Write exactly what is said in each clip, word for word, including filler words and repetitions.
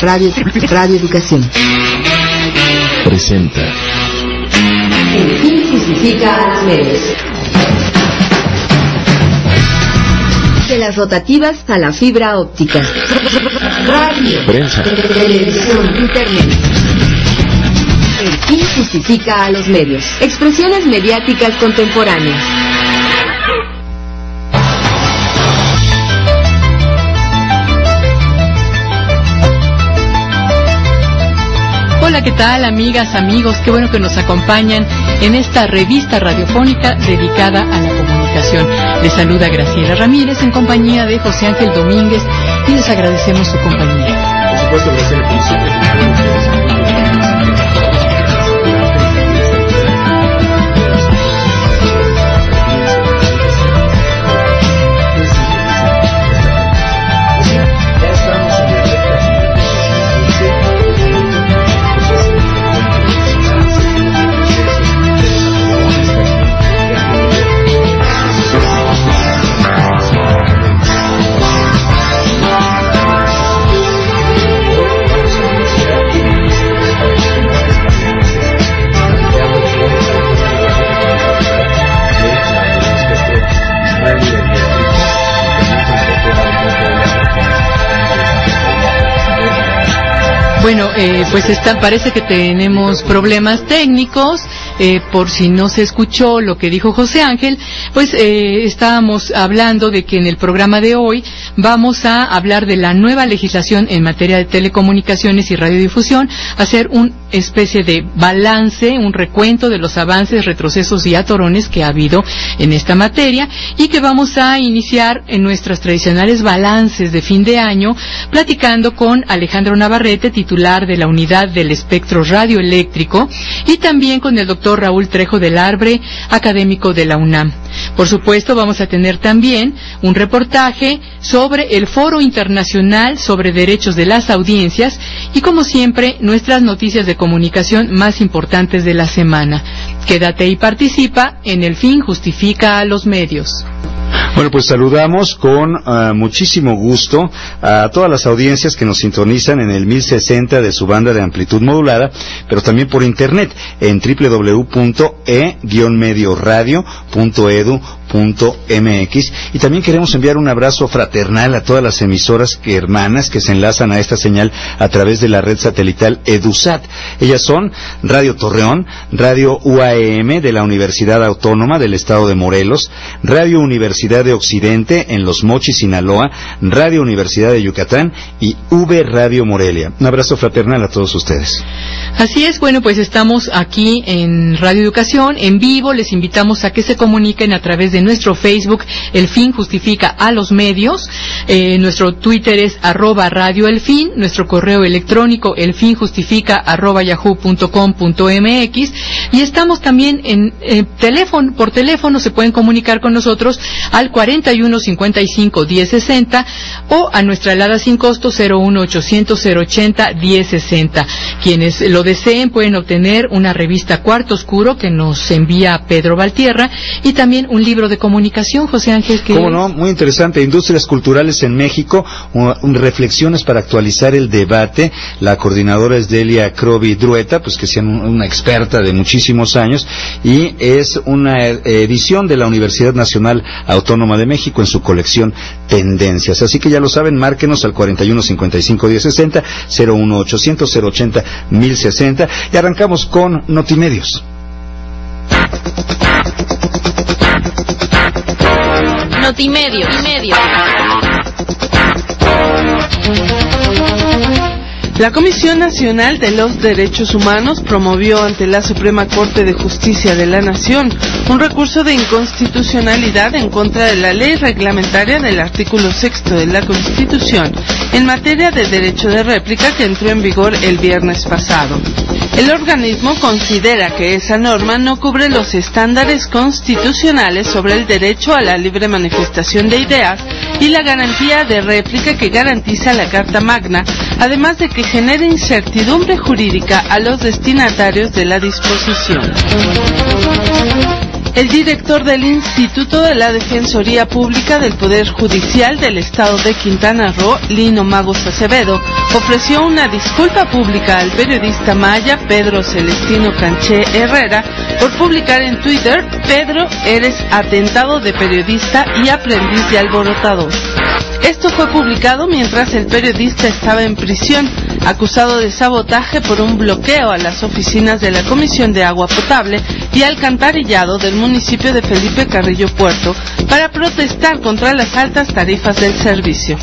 Radio, Radio Educación presenta El fin justifica a los medios. De las rotativas a la fibra óptica. Radio, prensa, televisión, internet. El fin justifica a los medios. Expresiones mediáticas contemporáneas. Hola, ¿qué tal, amigas, amigos? Qué bueno que nos acompañan en esta revista radiofónica dedicada a la comunicación. Les saluda Graciela Ramírez en compañía de José Ángel Domínguez y les agradecemos su compañía. Por supuesto, Graciela, como siempre, Bueno, eh, pues está, parece que tenemos problemas técnicos, eh, por si no se escuchó lo que dijo José Ángel, pues eh, estábamos hablando de que en el programa de hoy vamos a hablar de la nueva legislación en materia de telecomunicaciones y radiodifusión, hacer una especie de balance, un recuento de los avances, retrocesos y atorones que ha habido en esta materia y que vamos a iniciar en nuestros tradicionales balances de fin de año, platicando con Alejandro Navarrete, titular de la Unidad del Espectro Radioeléctrico, y también con el doctor Raúl Trejo del Arbre, académico de la UNAM. Por supuesto, vamos a tener también un reportaje sobre el Foro Internacional sobre Derechos de las Audiencias y, como siempre, nuestras noticias de comunicación más importantes de la semana. Quédate y participa en El Fin Justifica a los Medios. Bueno, pues saludamos con uh, muchísimo gusto a todas las audiencias que nos sintonizan en el mil sesenta de su banda de amplitud modulada, pero también por internet en doble u doble u doble u punto e guion medio radio punto edu punto m x, y también queremos enviar un abrazo fraternal a todas las emisoras que, hermanas que se enlazan a esta señal a través de la red satelital EduSat. Ellas son Radio Torreón, Radio U A M de la Universidad Autónoma del Estado de Morelos, Radio Universidad de Occidente en Los Mochis, Sinaloa, Radio Universidad de Yucatán y V Radio Morelia. Un abrazo fraternal a todos ustedes. Así es, bueno, pues estamos aquí en Radio Educación, en vivo. Les invitamos a que se comuniquen a través de nuestro Facebook, El Fin Justifica a los Medios. Eh, nuestro Twitter es arroba Radio El Fin, nuestro correo electrónico elfinjustifica arroba yahoo punto com punto mx, y estamos también en eh, teléfono, por teléfono se pueden comunicar con nosotros al cuarenta y uno cincuenta y cinco diez sesenta o a nuestra alada sin costo cero uno ochocientos cero ochenta diez sesenta. Quienes lo deseen pueden obtener una revista Cuarto Oscuro que nos envía Pedro Valtierra y también un libro de comunicación, José Ángel. Que ¿Cómo no? Muy interesante. Industrias culturales en México, un, un, reflexiones para actualizar el debate. La coordinadora es Delia Crovi Drueta, pues que es una experta de muchísimos años, y es una edición de la Universidad Nacional Autónoma de México en su colección Tendencias. Así que ya lo saben, márquenos al cuarenta y uno cincuenta y cinco diez sesenta, cero uno ochocientos cero ochenta mil sesenta, y arrancamos con Notimedios. Notimedio. Notimedio. La Comisión Nacional de los Derechos Humanos promovió ante la Suprema Corte de Justicia de la Nación un recurso de inconstitucionalidad en contra de la ley reglamentaria del artículo sexto de la Constitución en materia de derecho de réplica que entró en vigor el viernes pasado. El organismo considera que esa norma no cubre los estándares constitucionales sobre el derecho a la libre manifestación de ideas y la garantía de réplica que garantiza la Carta Magna, además de que genera incertidumbre jurídica a los destinatarios de la disposición. El director del Instituto de la Defensoría Pública del Poder Judicial del Estado de Quintana Roo, Lino Magos Acevedo, ofreció una disculpa pública al periodista maya Pedro Celestino Canché Herrera por publicar en Twitter: Pedro, eres atentado de periodista y aprendiz de alborotador. Esto fue publicado mientras el periodista estaba en prisión, acusado de sabotaje por un bloqueo a las oficinas de la Comisión de Agua Potable y Alcantarillado del municipio de Felipe Carrillo Puerto para protestar contra las altas tarifas del servicio.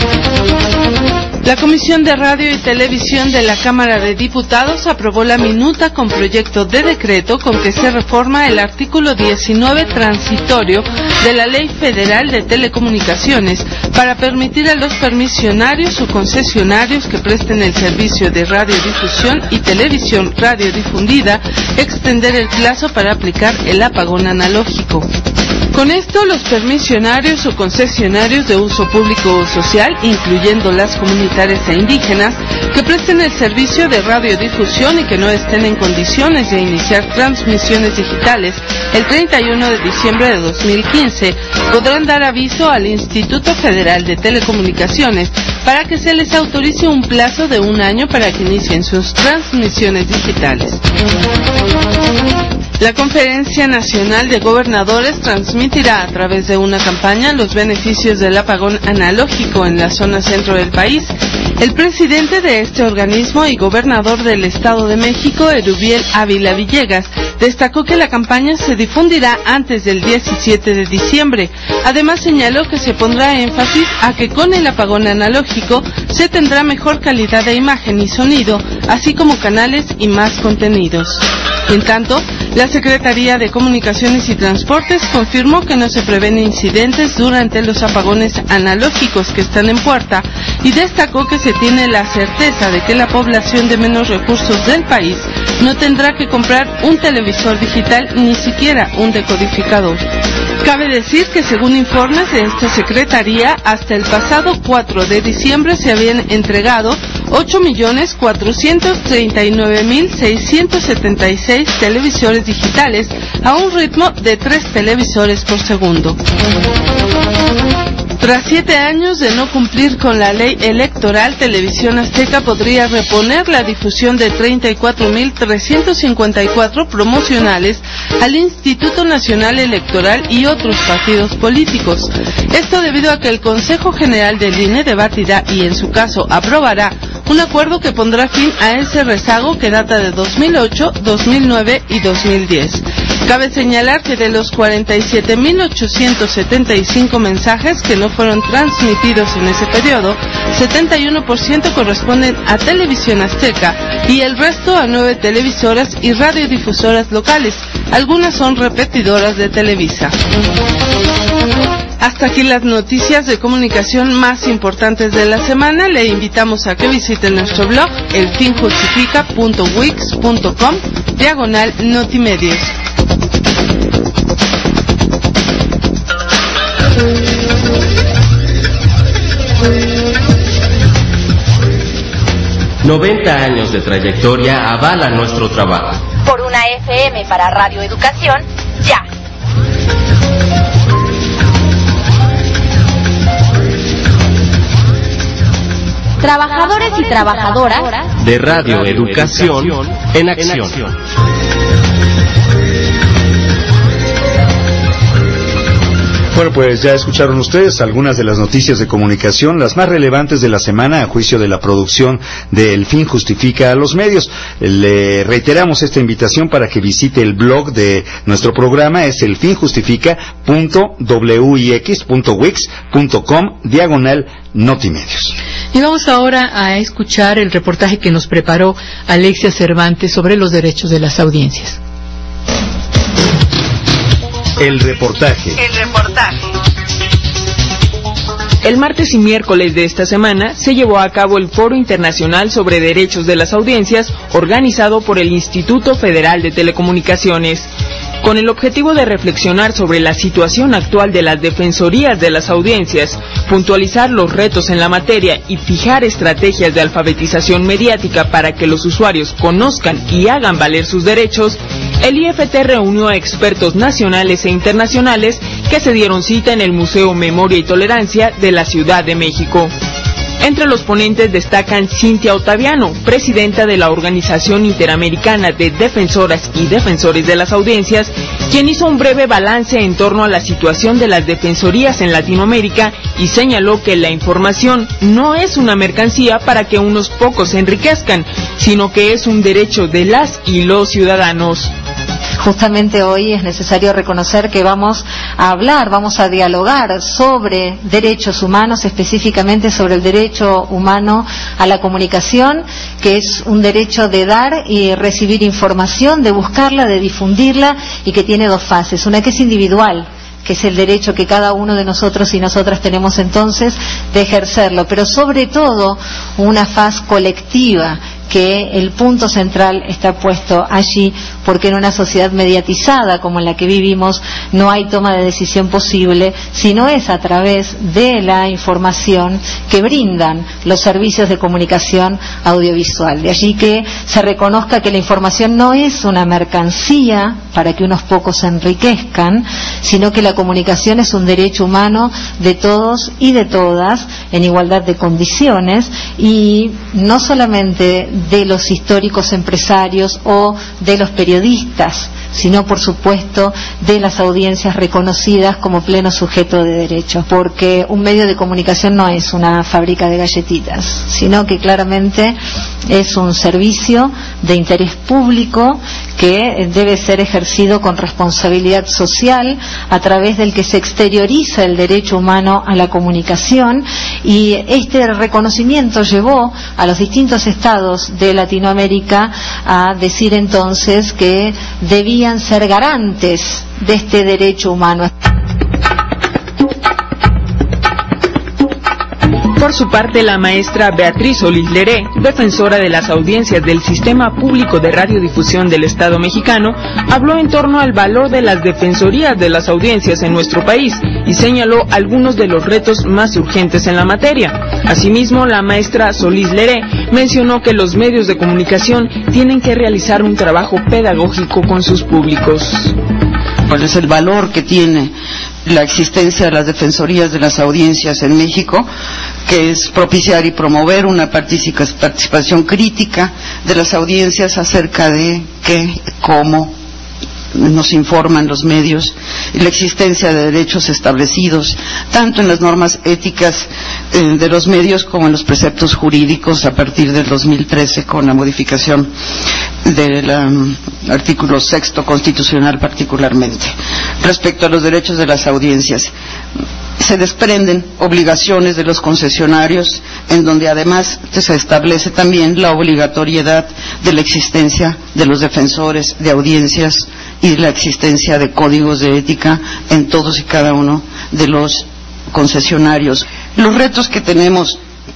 La Comisión de Radio y Televisión de la Cámara de Diputados aprobó la minuta con proyecto de decreto con que se reforma el artículo diecinueve transitorio de la Ley Federal de Telecomunicaciones para permitir a los permisionarios o concesionarios que presten el servicio de radiodifusión y televisión radiodifundida extender el plazo para aplicar el apagón analógico. Con esto, los permisionarios o concesionarios de uso público o social, incluyendo las comunitarias e indígenas, que presten el servicio de radiodifusión y que no estén en condiciones de iniciar transmisiones digitales el treinta y uno de diciembre de dos mil quince, podrán dar aviso al Instituto Federal de Telecomunicaciones para que se les autorice un plazo de un año para que inicien sus transmisiones digitales. La Conferencia Nacional de Gobernadores transmitirá a través de una campaña los beneficios del apagón analógico en la zona centro del país. El presidente de este organismo y gobernador del Estado de México, Erubiel Ávila Villegas, destacó que la campaña se difundirá antes del diecisiete de diciembre. Además, señaló que se pondrá énfasis a que con el apagón analógico se tendrá mejor calidad de imagen y sonido, así como canales y más contenidos. En tanto, la Secretaría de Comunicaciones y Transportes confirmó que no se prevén incidentes durante los apagones analógicos que están en puerta y destacó que se tiene la certeza de que la población de menos recursos del país no tendrá que comprar un televisor digital ni siquiera un decodificador. Cabe decir que según informes de esta Secretaría, hasta el pasado cuatro de diciembre se habían entregado ocho millones cuatrocientos treinta y nueve mil seiscientos setenta y seis televisores digitales a un ritmo de tres televisores por segundo. Tras siete años de no cumplir con la ley electoral, Televisión Azteca podría reponer la difusión de treinta y cuatro mil trescientos cincuenta y cuatro promocionales al Instituto Nacional Electoral y otros partidos políticos. Esto debido a que el Consejo General del I N E debatirá y en su caso aprobará un acuerdo que pondrá fin a ese rezago que data de dos mil ocho, dos mil nueve y dos mil diez. Cabe señalar que de los cuarenta y siete mil ochocientos setenta y cinco mensajes que no fueron transmitidos en ese periodo, setenta y uno por ciento corresponden a Televisión Azteca y el resto a nueve televisoras y radiodifusoras locales. Algunas son repetidoras de Televisa. Hasta aquí las noticias de comunicación más importantes de la semana. Le invitamos a que visite nuestro blog elfinjustifica punto wix punto com diagonal notimedios. noventa años de trayectoria avalan nuestro trabajo. Por una F M para Radio Educación, ya. Trabajadores y trabajadoras de Radio Educación en acción. Bueno, pues ya escucharon ustedes algunas de las noticias de comunicación, las más relevantes de la semana a juicio de la producción de El Fin Justifica a los Medios. Le reiteramos esta invitación para que visite el blog de nuestro programa, es elfinjustifica punto wix punto wix punto com diagonal notimedios. Y vamos ahora a escuchar el reportaje que nos preparó Alexia Cervantes sobre los derechos de las audiencias. El reportaje. El reportaje. El martes y miércoles de esta semana se llevó a cabo el Foro Internacional sobre Derechos de las Audiencias, organizado por el Instituto Federal de Telecomunicaciones, con el objetivo de reflexionar sobre la situación actual de las defensorías de las audiencias, puntualizar los retos en la materia y fijar estrategias de alfabetización mediática para que los usuarios conozcan y hagan valer sus derechos. El I F T reunió a expertos nacionales e internacionales que se dieron cita en el Museo Memoria y Tolerancia de la Ciudad de México. Entre los ponentes destacan Cintia Ottaviano, presidenta de la Organización Interamericana de Defensoras y Defensores de las Audiencias, quien hizo un breve balance en torno a la situación de las defensorías en Latinoamérica y señaló que la información no es una mercancía para que unos pocos se enriquezcan, sino que es un derecho de las y los ciudadanos. Justamente hoy es necesario reconocer que vamos a hablar, vamos a dialogar sobre derechos humanos, específicamente sobre el derecho humano a la comunicación, que es un derecho de dar y recibir información, de buscarla, de difundirla, y que tiene dos fases. Una que es individual, que es el derecho que cada uno de nosotros y nosotras tenemos entonces de ejercerlo, pero sobre todo una faz colectiva, que el punto central está puesto allí, porque en una sociedad mediatizada como en la que vivimos no hay toma de decisión posible si no es a través de la información que brindan los servicios de comunicación audiovisual. De allí que se reconozca que la información no es una mercancía para que unos pocos se enriquezcan, sino que la comunicación es un derecho humano de todos y de todas en igualdad de condiciones, y no solamente de los históricos empresarios o de los periodistas, sino por supuesto de las audiencias reconocidas como pleno sujeto de derechos, porque un medio de comunicación no es una fábrica de galletitas, sino que claramente es un servicio de interés público que debe ser ejercido con responsabilidad social, a través del que se exterioriza el derecho humano a la comunicación, y este reconocimiento llevó a los distintos estados de Latinoamérica a decir entonces que debían ser garantes de este derecho humano. Por su parte, la maestra Beatriz Solís Leré, defensora de las audiencias del Sistema Público de Radiodifusión del Estado mexicano, habló en torno al valor de las defensorías de las audiencias en nuestro país y señaló algunos de los retos más urgentes en la materia. Asimismo, la maestra Solís Leré mencionó que los medios de comunicación tienen que realizar un trabajo pedagógico con sus públicos. ¿Cuál es el valor que tiene la existencia de las defensorías de las audiencias en México? Que es propiciar y promover una participación crítica de las audiencias acerca de qué, cómo nos informan los medios, y la existencia de derechos establecidos tanto en las normas éticas eh, de los medios como en los preceptos jurídicos a partir del dos mil trece con la modificación del um, artículo sexto constitucional particularmente. Respecto a los derechos de las audiencias, se desprenden obligaciones de los concesionarios, en donde además se establece también la obligatoriedad de la existencia de los defensores de audiencias y la existencia de códigos de ética en todos y cada uno de los concesionarios. Los retos que tenemos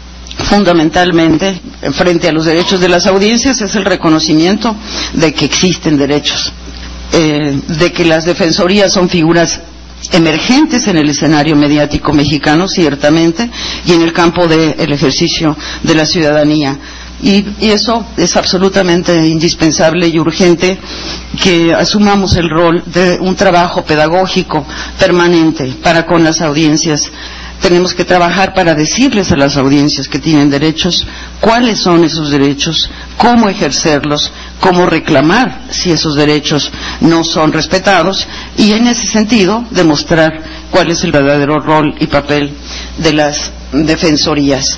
fundamentalmente frente a los derechos de las audiencias es el reconocimiento de que existen derechos, eh, de que las defensorías son figuras emergentes en el escenario mediático mexicano, ciertamente, y en el campo del ejercicio de la ciudadanía. Y, y eso es absolutamente indispensable y urgente, que asumamos el rol de un trabajo pedagógico permanente para con las audiencias. Tenemos que trabajar para decirles a las audiencias que tienen derechos cuáles son esos derechos, cómo ejercerlos, cómo reclamar si esos derechos no son respetados, y en ese sentido demostrar cuál es el verdadero rol y papel de las defensorías.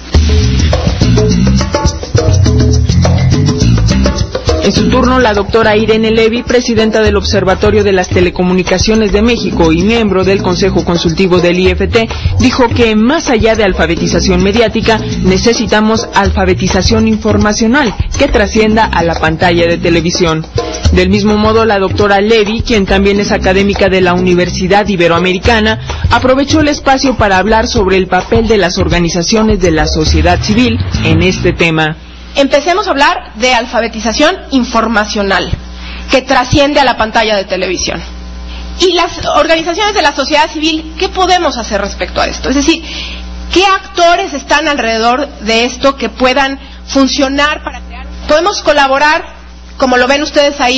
En su turno, la doctora Irene Levy, presidenta del Observatorio de las Telecomunicaciones de México y miembro del Consejo Consultivo del I F T, dijo que más allá de alfabetización mediática, necesitamos alfabetización informacional que trascienda a la pantalla de televisión. Del mismo modo, la doctora Levy, quien también es académica de la Universidad Iberoamericana, aprovechó el espacio para hablar sobre el papel de las organizaciones de la sociedad civil en este tema. Empecemos a hablar de alfabetización informacional, que trasciende a la pantalla de televisión. Y las organizaciones de la sociedad civil, ¿qué podemos hacer respecto a esto? Es decir, ¿qué actores están alrededor de esto que puedan funcionar para crear? Podemos colaborar, como lo ven ustedes ahí,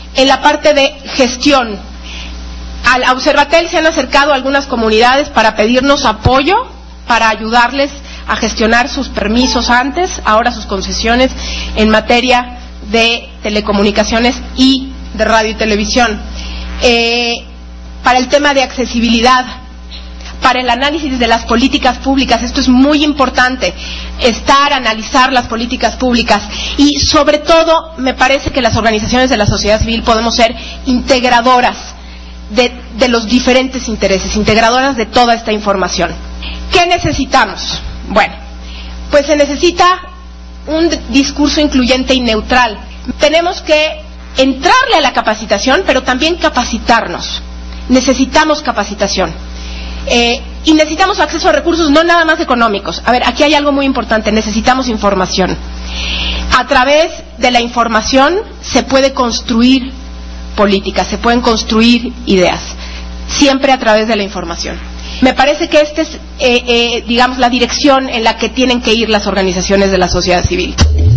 en la parte de gestión. Al Observatel se han acercado a algunas comunidades para pedirnos apoyo, para ayudarles a gestionar sus permisos antes, ahora sus concesiones en materia de telecomunicaciones y de radio y televisión. Eh, para el tema de accesibilidad, para el análisis de las políticas públicas, esto es muy importante, estar, analizar las políticas públicas, y sobre todo me parece que las organizaciones de la sociedad civil podemos ser integradoras de, de los diferentes intereses, integradoras de toda esta información. ¿Qué necesitamos? Bueno, pues se necesita un discurso incluyente y neutral. Tenemos que entrarle a la capacitación, pero también capacitarnos. Necesitamos capacitación. Eh, y necesitamos acceso a recursos no nada más económicos. A ver, aquí hay algo muy importante, necesitamos información. A través de la información se puede construir políticas, se pueden construir ideas, siempre a través de la información. Me parece que esta es, eh, eh, digamos, la dirección en la que tienen que ir las organizaciones de la sociedad civil.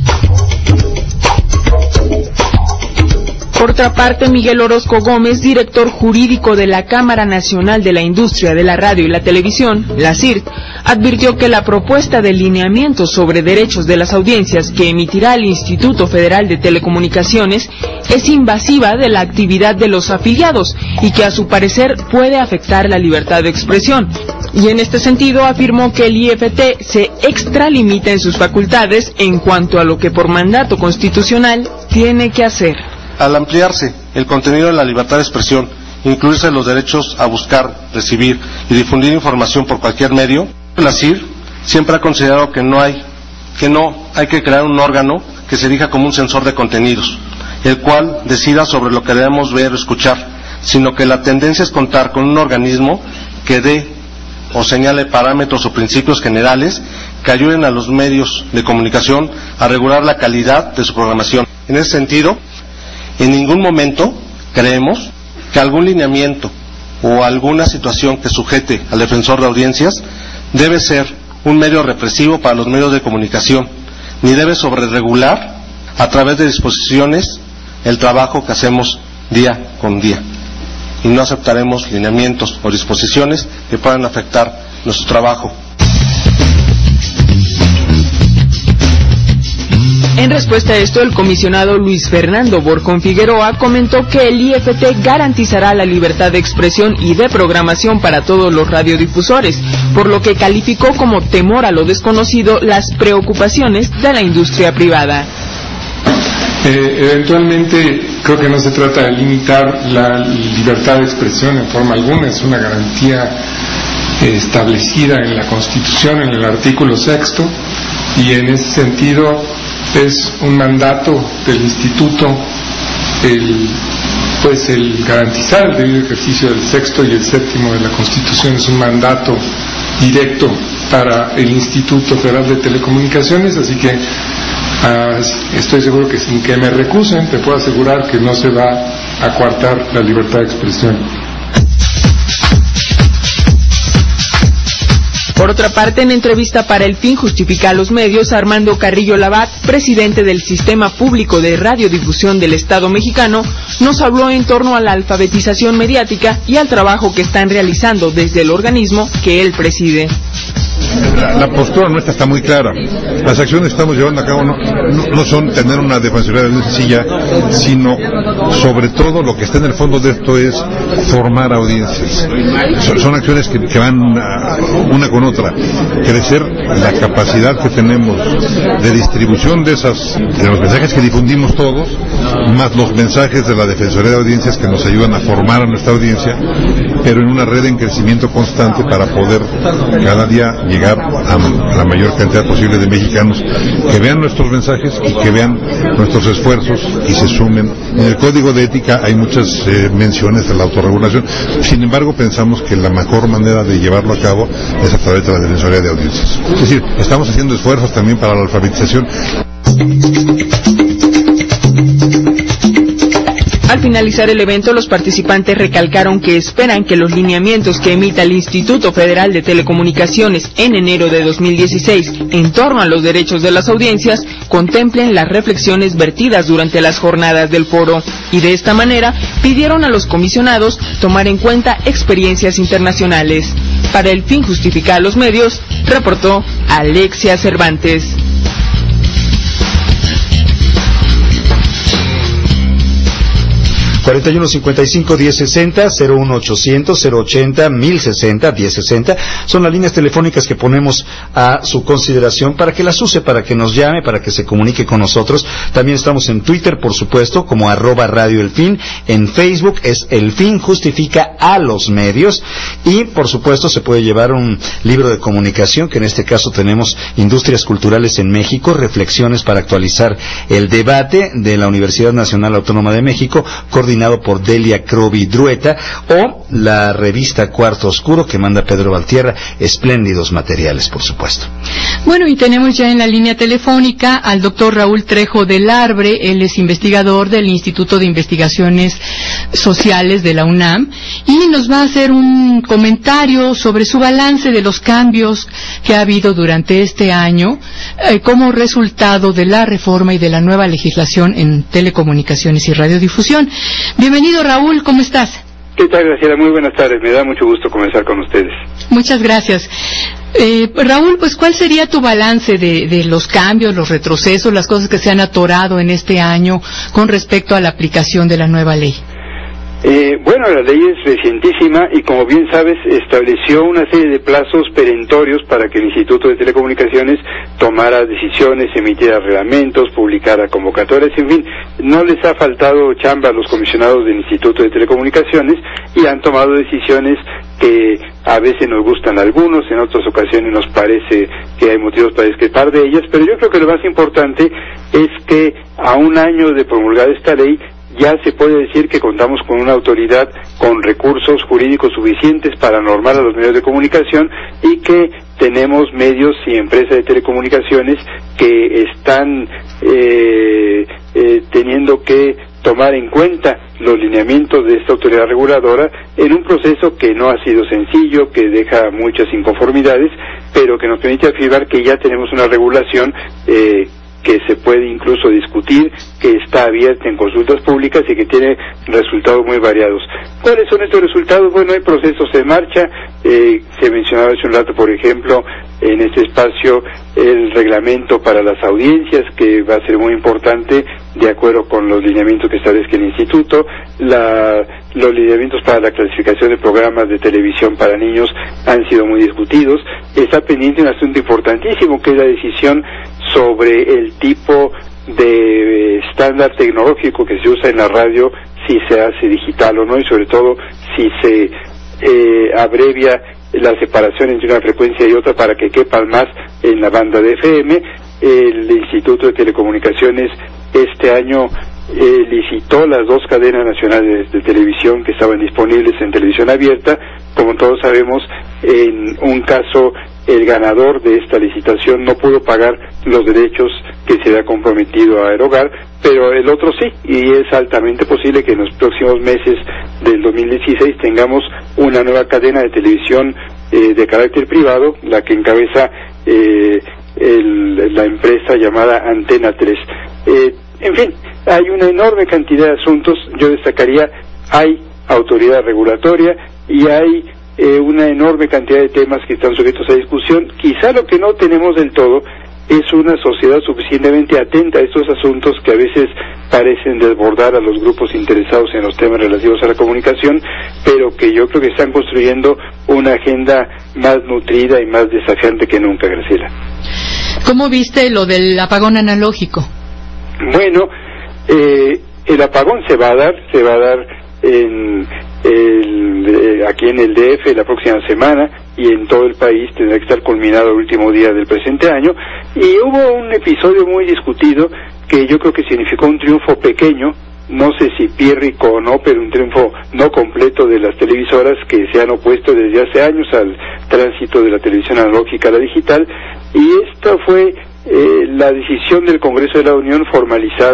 Por otra parte, Miguel Orozco Gómez, director jurídico de la Cámara Nacional de la Industria de la Radio y la Televisión, la C I R T, advirtió que la propuesta de lineamientos sobre derechos de las audiencias que emitirá el Instituto Federal de Telecomunicaciones es invasiva de la actividad de los afiliados y que a su parecer puede afectar la libertad de expresión. Y en este sentido afirmó que el I F T se extralimita en sus facultades en cuanto a lo que por mandato constitucional tiene que hacer. Al ampliarse el contenido de la libertad de expresión, incluirse los derechos a buscar, recibir y difundir información por cualquier medio, la C I R siempre ha considerado que no hay que no hay que crear un órgano que se erija como un censor de contenidos, el cual decida sobre lo que debemos ver o escuchar, sino que la tendencia es contar con un organismo que dé o señale parámetros o principios generales que ayuden a los medios de comunicación a regular la calidad de su programación. En ese sentido, en ningún momento creemos que algún lineamiento o alguna situación que sujete al defensor de audiencias debe ser un medio represivo para los medios de comunicación, ni debe sobreregular a través de disposiciones el trabajo que hacemos día con día. Y no aceptaremos lineamientos o disposiciones que puedan afectar nuestro trabajo. En respuesta a esto, el comisionado Luis Fernando Borjón Figueroa comentó que el I F T garantizará la libertad de expresión y de programación para todos los radiodifusores, por lo que calificó como temor a lo desconocido las preocupaciones de la industria privada. Eh, eventualmente creo que no se trata de limitar la libertad de expresión en forma alguna, es una garantía eh, establecida en la Constitución, en el artículo sexto, y en ese sentido es un mandato del Instituto el, pues el garantizar el debido ejercicio del sexto y el séptimo de la Constitución. Es un mandato directo para el Instituto Federal de Telecomunicaciones, así que uh, estoy seguro que sin que me recusen te puedo asegurar que no se va a coartar la libertad de expresión. Por otra parte, en entrevista para El Fin Justifica a los Medios, Armando Carrillo Labat, presidente del Sistema Público de Radiodifusión del Estado mexicano, nos habló en torno a la alfabetización mediática y al trabajo que están realizando desde el organismo que él preside. La, la postura nuestra está muy clara. Las acciones que estamos llevando a cabo no, no, no son tener una defensoría de sencilla, sino sobre todo lo que está en el fondo de esto es formar audiencias. Son, son acciones que, que van uh, una con otra. Crecer la capacidad que tenemos de distribución de esas, de los mensajes que difundimos todos, más los mensajes de la defensoría de audiencias que nos ayudan a formar a nuestra audiencia, pero en una red en crecimiento constante para poder cada día llegar a la mayor cantidad posible de mexicanos que vean nuestros mensajes y que vean nuestros esfuerzos y se sumen. En el Código de Ética hay muchas eh, menciones de la autorregulación, sin embargo pensamos que la mejor manera de llevarlo a cabo es a través de la Defensoría de Audiencias. Es decir, estamos haciendo esfuerzos también para la alfabetización. Al finalizar el evento, los participantes recalcaron que esperan que los lineamientos que emita el Instituto Federal de Telecomunicaciones en enero de dos mil dieciséis en torno a los derechos de las audiencias contemplen las reflexiones vertidas durante las jornadas del foro, y de esta manera pidieron a los comisionados tomar en cuenta experiencias internacionales. Para El Fin Justifica a los Medios, reportó Alexia Cervantes. cuarenta y uno cincuenta y cinco diez sesenta, cero uno ochocientos cero ochenta mil sesenta diez sesenta son las líneas telefónicas que ponemos a su consideración para que las use, para que nos llame, para que se comunique con nosotros. También estamos en Twitter, por supuesto, como arroba Radio El Fin. En Facebook es El Fin Justifica a los Medios. Y, por supuesto, se puede llevar un libro de comunicación, que en este caso tenemos Industrias Culturales en México, reflexiones para actualizar el debate, de la Universidad Nacional Autónoma de México, coordinado por Delia Crovi Drueta, o la revista Cuarto Oscuro, que manda Pedro Valtierra, espléndidos materiales, por supuesto. Bueno, y tenemos ya en la línea telefónica al doctor Raúl Trejo del Arbre. Él es investigador del Instituto de Investigaciones Sociales de la UNAM y nos va a hacer un comentario sobre su balance de los cambios que ha habido durante este año eh, como resultado de la reforma y de la nueva legislación en telecomunicaciones y radiodifusión. Bienvenido, Raúl, ¿cómo estás? ¿Qué tal, Graciela? Muy buenas tardes, me da mucho gusto comenzar con ustedes. Muchas gracias. Eh, Raúl, pues, ¿cuál sería tu balance de, de los cambios, los retrocesos, las cosas que se han atorado en este año con respecto a la aplicación de la nueva ley? Eh, bueno, la ley es recientísima y, como bien sabes, estableció una serie de plazos perentorios para que el Instituto de Telecomunicaciones tomara decisiones, emitiera reglamentos, publicara convocatorias, en fin, no les ha faltado chamba a los comisionados del Instituto de Telecomunicaciones y han tomado decisiones que a veces nos gustan algunos, en otras ocasiones nos parece que hay motivos para discrepar de ellas, pero yo creo que lo más importante es que a un año de promulgar esta ley ya se puede decir que contamos con una autoridad con recursos jurídicos suficientes para normar a los medios de comunicación y que tenemos medios y empresas de telecomunicaciones que están eh, eh, teniendo que tomar en cuenta los lineamientos de esta autoridad reguladora en un proceso que no ha sido sencillo, que deja muchas inconformidades, pero que nos permite afirmar que ya tenemos una regulación eh, que se puede incluso discutir, que está abierta en consultas públicas y que tiene resultados muy variados. ¿Cuáles son estos resultados? Bueno, hay procesos en marcha, eh, se mencionaba hace un rato, por ejemplo, en este espacio, el reglamento para las audiencias, que va a ser muy importante, de acuerdo con los lineamientos que establezca el Instituto, la, los lineamientos para la clasificación de programas de televisión para niños han sido muy discutidos. Está pendiente un asunto importantísimo, que es la decisión sobre el tipo de estándar tecnológico que se usa en la radio, si se hace digital o no, y sobre todo si se eh, abrevia la separación entre una frecuencia y otra para que quepan más en la banda de F M. El Instituto de Telecomunicaciones este año eh, licitó las dos cadenas nacionales de televisión que estaban disponibles en televisión abierta. Como todos sabemos, en un caso el ganador de esta licitación no pudo pagar los derechos que se había comprometido a erogar, pero el otro sí, y es altamente posible que en los próximos meses del dos mil dieciséis tengamos una nueva cadena de televisión eh, de carácter privado, la que encabeza eh, el, la empresa llamada Antena tres. Eh, en fin, hay una enorme cantidad de asuntos. Yo destacaría, hay autoridad regulatoria y hay eh, una enorme cantidad de temas que están sujetos a discusión. Quizá lo que no tenemos del todo es una sociedad suficientemente atenta a estos asuntos que a veces parecen desbordar a los grupos interesados en los temas relativos a la comunicación, pero que yo creo que están construyendo una agenda más nutrida y más desafiante que nunca, Graciela. ¿Cómo viste lo del apagón analógico? Bueno, eh, el apagón se va a dar, se va a dar en el, eh, aquí en el D F la próxima semana y en todo el país. Tendrá que estar culminado el último día del presente año, y hubo un episodio muy discutido que yo creo que significó un triunfo pequeño, no sé si pírrico o no, pero un triunfo no completo de las televisoras que se han opuesto desde hace años al tránsito de la televisión analógica a la digital, y esta fue eh, la decisión del Congreso de la Unión formalizada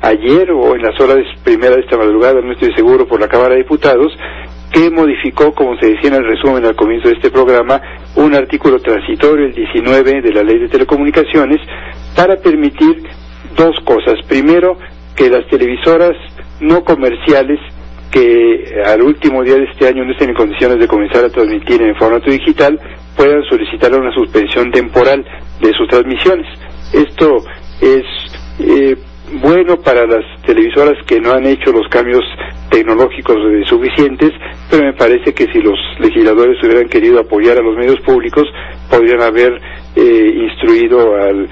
ayer o en las horas primeras de esta madrugada, no estoy seguro, por la Cámara de Diputados, que modificó, como se decía en el resumen al comienzo de este programa, un artículo transitorio, el diecinueve de la Ley de Telecomunicaciones, para permitir dos cosas. Primero, que las televisoras no comerciales que al último día de este año no estén en condiciones de comenzar a transmitir en formato digital puedan solicitar una suspensión temporal de sus transmisiones. Esto es eh, bueno para las televisoras que no han hecho los cambios tecnológicos eh, suficientes, pero me parece que si los legisladores hubieran querido apoyar a los medios públicos, podrían haber eh, instruido al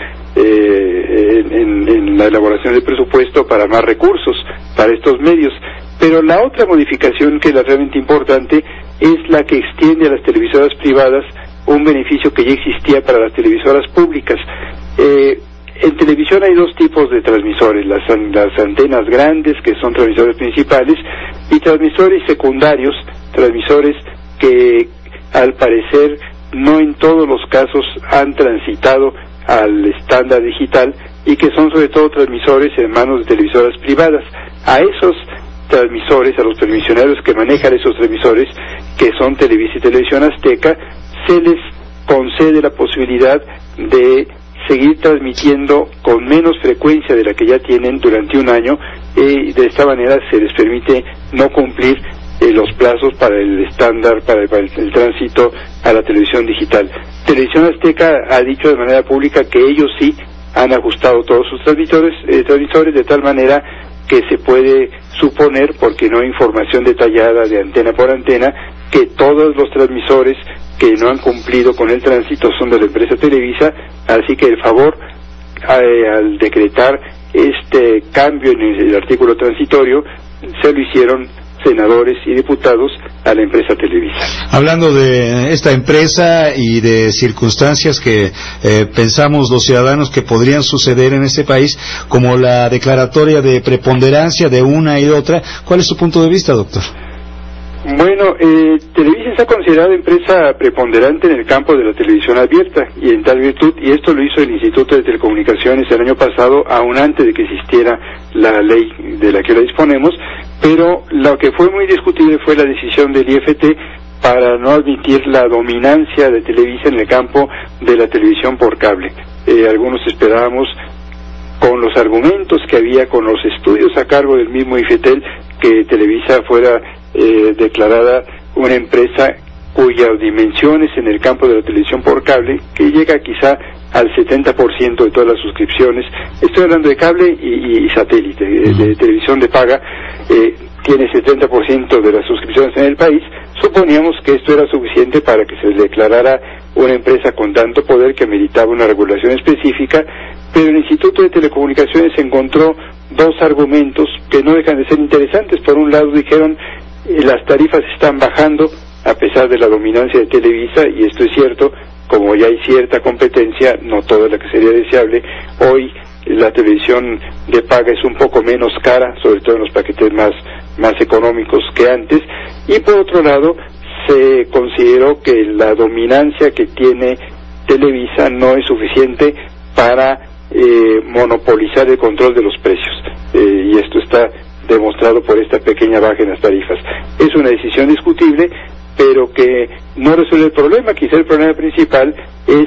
eh, en, en la elaboración del presupuesto para más recursos para estos medios. Pero la otra modificación, que es la realmente importante, es la que extiende a las televisoras privadas un beneficio que ya existía para las televisoras públicas. Eh, en televisión hay dos tipos de transmisores, las, las antenas grandes, que son transmisores principales, y transmisores secundarios, transmisores que al parecer no en todos los casos han transitado al estándar digital y que son sobre todo transmisores en manos de televisoras privadas. A esos transmisores, a los permisionarios que manejan esos transmisores, que son Televisa y Televisión Azteca, se les concede la posibilidad de seguir transmitiendo con menos frecuencia de la que ya tienen durante un año, y de esta manera se les permite no cumplir eh, los plazos para el estándar, para el, para el, el tránsito a la televisión digital. Televisión Azteca ha dicho de manera pública que ellos sí han ajustado todos sus transmisores, eh, transmisores de tal manera que se puede suponer, porque no hay información detallada de antena por antena, que todos los transmisores que no han cumplido con el tránsito son de la empresa Televisa, así que el favor eh, al decretar este cambio en el, el artículo transitorio se lo hicieron senadores y diputados a la empresa Televisa. Hablando de esta empresa y de circunstancias que eh, pensamos los ciudadanos que podrían suceder en este país, como la declaratoria de preponderancia de una y de otra, ¿cuál es su punto de vista, doctor? Bueno, eh, Televisa está considerada empresa preponderante en el campo de la televisión abierta, y en tal virtud, y esto lo hizo el Instituto de Telecomunicaciones el año pasado, aún antes de que existiera la ley de la que ahora disponemos, pero lo que fue muy discutible fue la decisión del I F T para no admitir la dominancia de Televisa en el campo de la televisión por cable. Eh, algunos esperábamos, con los argumentos que había, con los estudios a cargo del mismo IFETEL, que Televisa fuera eh, declarada una empresa cuyas dimensiones en el campo de la televisión por cable, que llega quizá al setenta por ciento de todas las suscripciones, estoy hablando de cable y, y satélite, de, de televisión de paga, eh, tiene setenta por ciento de las suscripciones en el país. Suponíamos que esto era suficiente para que se declarara una empresa con tanto poder que meritaba una regulación específica, pero el Instituto de Telecomunicaciones encontró dos argumentos que no dejan de ser interesantes. Por un lado dijeron, eh, las tarifas están bajando a pesar de la dominancia de Televisa, y esto es cierto, como ya hay cierta competencia, no toda la que sería deseable, hoy la televisión de paga es un poco menos cara, sobre todo en los paquetes más, más económicos que antes, y por otro lado se consideró que la dominancia que tiene Televisa no es suficiente para eh, monopolizar el control de los precios, eh, y esto está demostrado por esta pequeña baja en las tarifas. Es una decisión discutible, pero que no resuelve el problema. Quizá el problema principal es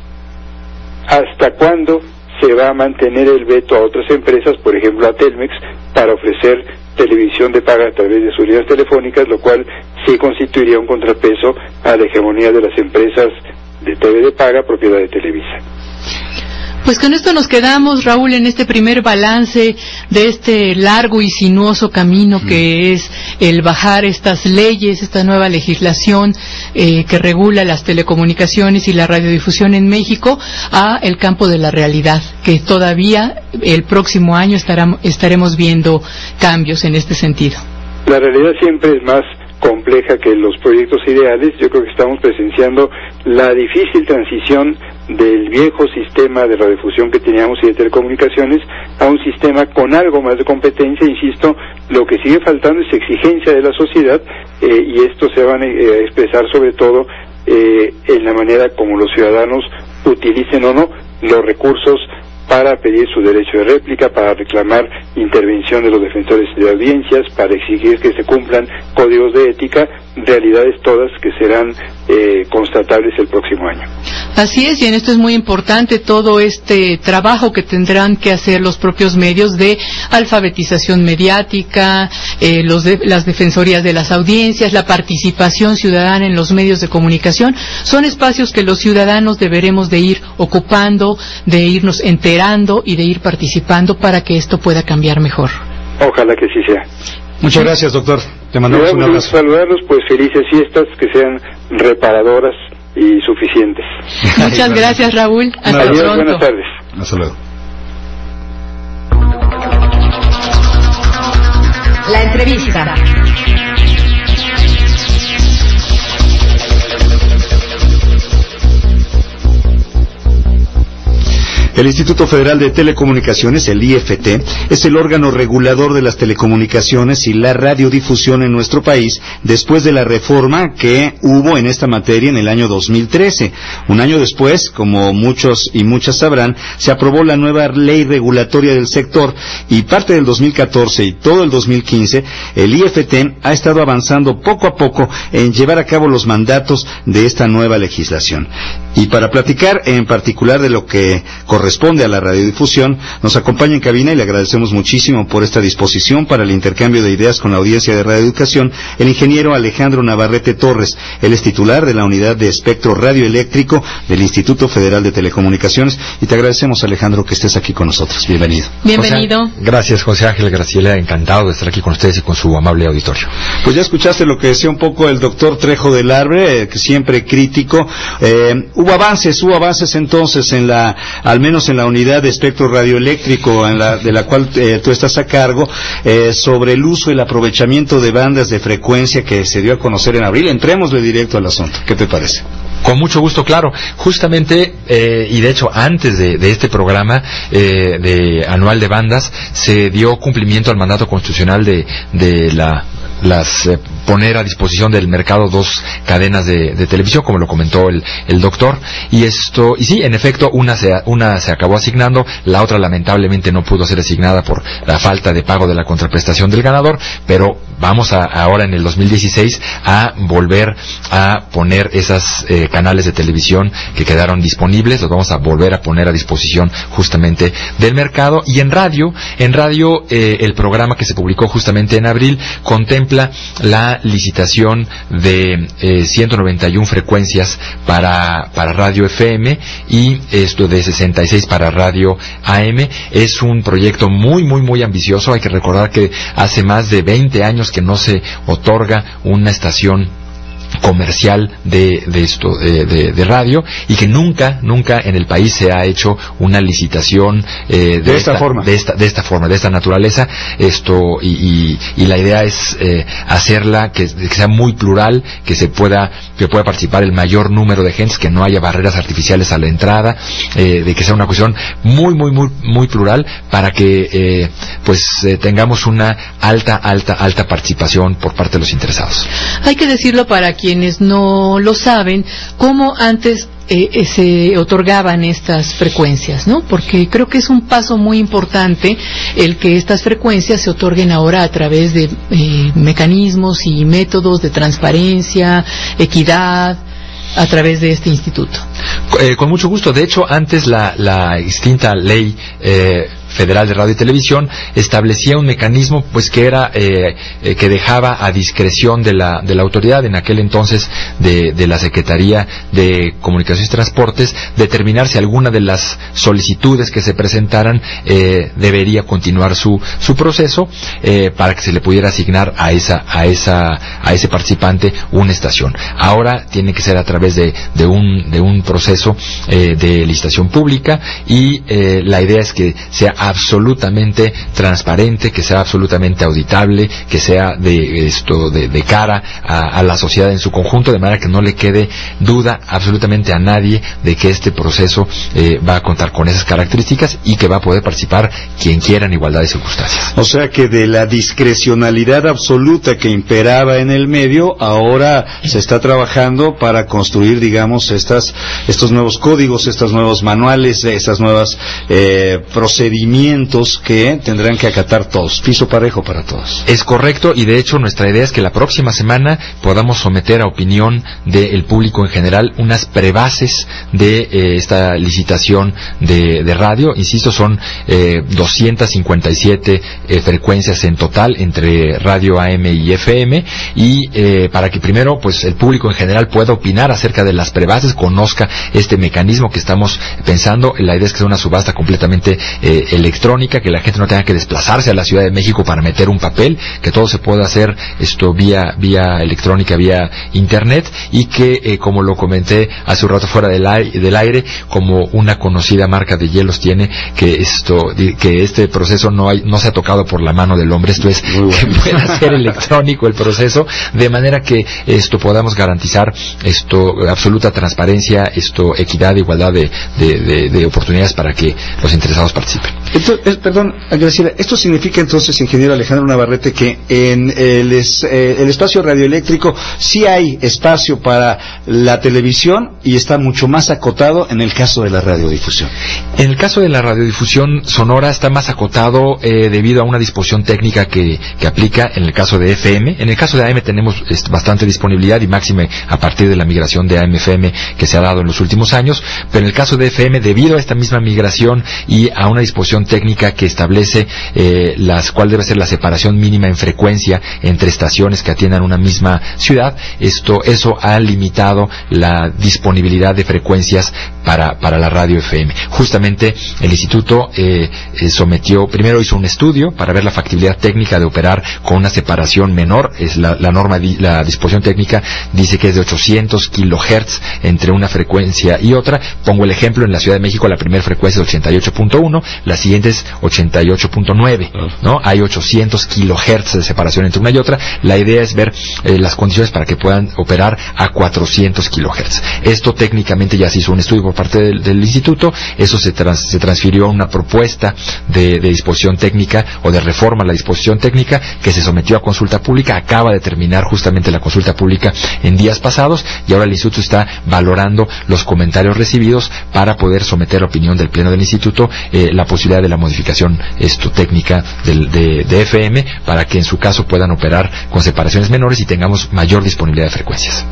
hasta cuándo se va a mantener el veto a otras empresas, por ejemplo a Telmex, para ofrecer televisión de paga a través de sus líneas telefónicas, lo cual sí constituiría un contrapeso a la hegemonía de las empresas de T V de paga propiedad de Televisa. Pues con esto nos quedamos, Raúl, en este primer balance de este largo y sinuoso camino mm. que es el bajar estas leyes, esta nueva legislación eh, que regula las telecomunicaciones y la radiodifusión en México, a el campo de la realidad, que todavía el próximo año estará, estaremos viendo cambios en este sentido. La realidad siempre es más compleja que los proyectos ideales. Yo creo que estamos presenciando la difícil transición del viejo sistema de radiodifusión que teníamos y de telecomunicaciones a un sistema con algo más de competencia. Insisto, lo que sigue faltando es exigencia de la sociedad, eh, y esto se va a eh, expresar sobre todo eh, en la manera como los ciudadanos utilicen o no los recursos para pedir su derecho de réplica, para reclamar intervención de los defensores de audiencias, para exigir que se cumplan códigos de ética, realidades todas que serán eh, constatables el próximo año. Así es, y en esto es muy importante todo este trabajo que tendrán que hacer los propios medios de alfabetización mediática, eh, los de, las defensorías de las audiencias, la participación ciudadana en los medios de comunicación. Son espacios que los ciudadanos deberemos de ir ocupando, de irnos enterando y de ir participando para que esto pueda cambiar mejor. Ojalá que así sea. Muchas gracias, doctor. Te mandamos un abrazo. Saludarlos, pues felices fiestas, que sean reparadoras y suficientes. Muchas gracias, Raúl. Hasta Adiós, pronto. buenas tardes. Hasta luego. La entrevista. El Instituto Federal de Telecomunicaciones, el I F T, es el órgano regulador de las telecomunicaciones y la radiodifusión en nuestro país después de la reforma que hubo en esta materia en el año dos mil trece. Un año después, como muchos y muchas sabrán, se aprobó la nueva ley regulatoria del sector y parte del dos mil catorce y todo el dos mil quince, el I F T ha estado avanzando poco a poco en llevar a cabo los mandatos de esta nueva legislación. Y para platicar en particular de lo que corresponde a la radiodifusión, nos acompaña en cabina y le agradecemos muchísimo por esta disposición para el intercambio de ideas con la audiencia de radioeducación, el ingeniero Alejandro Navarrete Torres. Él es titular de la unidad de espectro radioeléctrico del Instituto Federal de Telecomunicaciones y te agradecemos, Alejandro, que estés aquí con nosotros. Bienvenido. Bienvenido. José, gracias, José Ángel, Graciela, encantado de estar aquí con ustedes y con su amable auditorio. Pues ya escuchaste lo que decía un poco el doctor Trejo del Arbre, eh, que siempre crítico. Eh, hubo avances, hubo avances entonces en la, al menos en la unidad de espectro radioeléctrico en la, de la cual eh, tú estás a cargo, eh, sobre el uso y el aprovechamiento de bandas de frecuencia que se dio a conocer en abril. Entrémosle directo al asunto. ¿Qué te parece? Con mucho gusto, claro. Justamente, eh, y de hecho antes de, de este programa eh, de anual de bandas, se dio cumplimiento al mandato constitucional de, de la las eh, poner a disposición del mercado dos cadenas de, de televisión, como lo comentó el, el doctor, y esto, y sí, en efecto, una se, una se acabó asignando, la otra lamentablemente no pudo ser asignada por la falta de pago de la contraprestación del ganador, pero vamos a, ahora en el dos mil dieciséis a volver a poner esas eh, canales de televisión que quedaron disponibles, los vamos a volver a poner a disposición justamente del mercado. Y en radio, en radio eh, el programa que se publicó justamente en abril contempla la licitación de eh, ciento noventa y uno frecuencias para, para radio F M y esto de sesenta y seis para radio A M. Es un proyecto muy, muy, muy ambicioso. Hay que recordar que hace más de veinte años que no se otorga una estación comercial de, de esto de, de, de radio, y que nunca nunca en el país se ha hecho una licitación eh, de, de esta, esta forma de esta de esta forma de esta naturaleza. Esto y, y, y la idea es eh, hacerla que, que sea muy plural, que se pueda que pueda participar el mayor número de gentes, que no haya barreras artificiales a la entrada, eh, de que sea una cuestión muy muy muy muy plural para que eh, pues eh, tengamos una alta alta alta participación por parte de los interesados. Hay que decirlo para quienes no lo saben, cómo antes eh, se otorgaban estas frecuencias, ¿no? Porque creo que es un paso muy importante el que estas frecuencias se otorguen ahora a través de eh, mecanismos y métodos de transparencia, equidad, a través de este instituto. Eh, con mucho gusto. De hecho, antes la, la extinta ley eh, Federal de Radio y Televisión establecía un mecanismo pues que era eh, eh, que dejaba a discreción de la de la autoridad en aquel entonces de, de la Secretaría de Comunicaciones y Transportes determinar si alguna de las solicitudes que se presentaran eh, debería continuar su su proceso eh, para que se le pudiera asignar a esa a esa a ese participante una estación. Ahora tiene que ser a través de de un de un proceso eh, de licitación pública y eh, la idea es que sea absolutamente transparente, que sea absolutamente auditable, que sea de esto de, de cara a, a la sociedad en su conjunto, de manera que no le quede duda absolutamente a nadie de que este proceso eh, va a contar con esas características y que va a poder participar quien quiera en igualdad de circunstancias. O sea que de la discrecionalidad absoluta que imperaba en el medio, ahora se está trabajando para construir, digamos, estas, estos nuevos códigos, estos nuevos manuales, estas nuevas eh, procedimientos que tendrán que acatar todos. Piso parejo para todos. Es correcto, y de hecho nuestra idea es que la próxima semana podamos someter a opinión del público en general unas prebases de eh, esta licitación de, de radio. Insisto, son eh, doscientas cincuenta y siete eh, frecuencias en total entre radio A M y F M, y eh, para que primero pues el público en general pueda opinar acerca de las prebases, conozca este mecanismo que estamos pensando. La idea es que sea una subasta completamente eh, electrónica, que la gente no tenga que desplazarse a la Ciudad de México para meter un papel, que todo se pueda hacer esto vía vía electrónica, vía internet, y que eh, como lo comenté hace un rato fuera del aire, del aire, como una conocida marca de hielos tiene, que esto que este proceso no hay, no se ha tocado por la mano del hombre, esto es que pueda ser electrónico el proceso, de manera que esto podamos garantizar esto absoluta transparencia, esto equidad, igualdad de, de, de, de oportunidades para que los interesados participen. Esto, es, perdón, Graciela, esto significa entonces, ingeniero Alejandro Navarrete, que en el, es, eh, el espacio radioeléctrico sí hay espacio para la televisión y está mucho más acotado en el caso de la radiodifusión. En el caso de la radiodifusión sonora está más acotado eh, debido a una disposición técnica que, que aplica en el caso de F M. En el caso de A M tenemos este, bastante disponibilidad, y máxime a partir de la migración de A M F M que se ha dado en los últimos años, pero en el caso de F M, debido a esta misma migración y a una disposición técnica que establece eh, las cuál debe ser la separación mínima en frecuencia entre estaciones que atiendan una misma ciudad, esto eso ha limitado la disponibilidad de frecuencias para para la radio F M. Justamente el instituto eh, eh, sometió, primero hizo un estudio para ver la factibilidad técnica de operar con una separación menor. Es la, la norma, la disposición técnica dice que es de ochocientos kilohertz entre una frecuencia y otra. Pongo el ejemplo: en la Ciudad de México la primera frecuencia es ochenta y ocho punto uno, la siguiente es ochenta y ocho punto nueve, ¿no? Hay ochocientos kilohertz de separación entre una y otra. La idea es ver eh, las condiciones para que puedan operar a cuatrocientos kilohertz. Esto técnicamente ya se hizo un estudio por parte del, del instituto. Eso se, trans, se transfirió a una propuesta de, de disposición técnica o de reforma a la disposición técnica que se sometió a consulta pública. Acaba de terminar justamente la consulta pública en días pasados, y ahora el instituto está valorando los comentarios recibidos para poder someter a opinión del pleno del instituto eh, la posibilidad de la modificación esto técnica del, de, de F M, para que en su caso puedan operar con separaciones menores y tengamos mayor disponibilidad de frecuencias.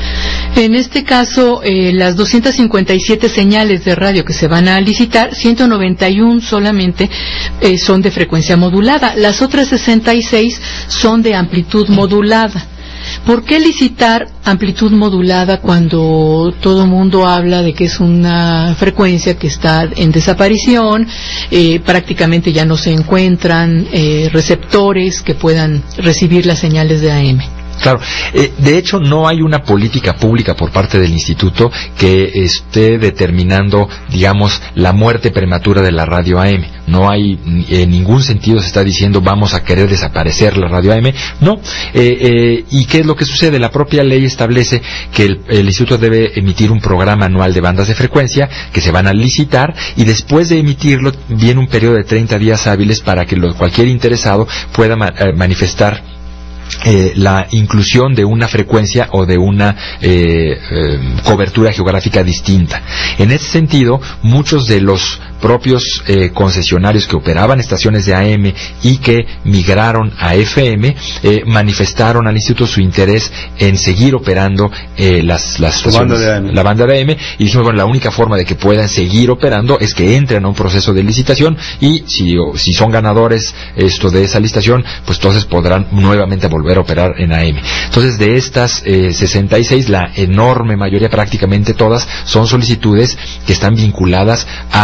En este caso, eh, las doscientas cincuenta y siete señales de radio que se van a licitar, ciento noventa y uno solamente eh, son de frecuencia modulada, las otras sesenta y seis son de amplitud modulada. ¿Por qué licitar amplitud modulada cuando todo el mundo habla de que es una frecuencia que está en desaparición? Eh, prácticamente ya no se encuentran eh, receptores que puedan recibir las señales de A M. Claro, eh, de hecho no hay una política pública por parte del instituto que esté determinando, digamos, la muerte prematura de la radio A M. No hay, en ningún sentido se está diciendo vamos a querer desaparecer la radio A M. No. Eh, eh, ¿Y qué es lo que sucede? La propia ley establece que el, el instituto debe emitir un programa anual de bandas de frecuencia que se van a licitar, y después de emitirlo viene un periodo de treinta días hábiles para que lo, cualquier interesado pueda ma, eh, manifestar Eh, la inclusión de una frecuencia o de una eh, eh, cobertura geográfica distinta. En ese sentido, muchos de los propios eh, concesionarios que operaban estaciones de A M y que migraron a F M eh, manifestaron al instituto su interés en seguir operando eh, las, las estaciones, banda de la banda de A M, y dijimos, bueno, la única forma de que puedan seguir operando es que entren a un proceso de licitación, y si, o, si son ganadores esto de esa licitación, pues entonces podrán nuevamente volver a operar en A M. Entonces, de estas eh, sesenta y seis, la enorme mayoría, prácticamente todas, son solicitudes que están vinculadas a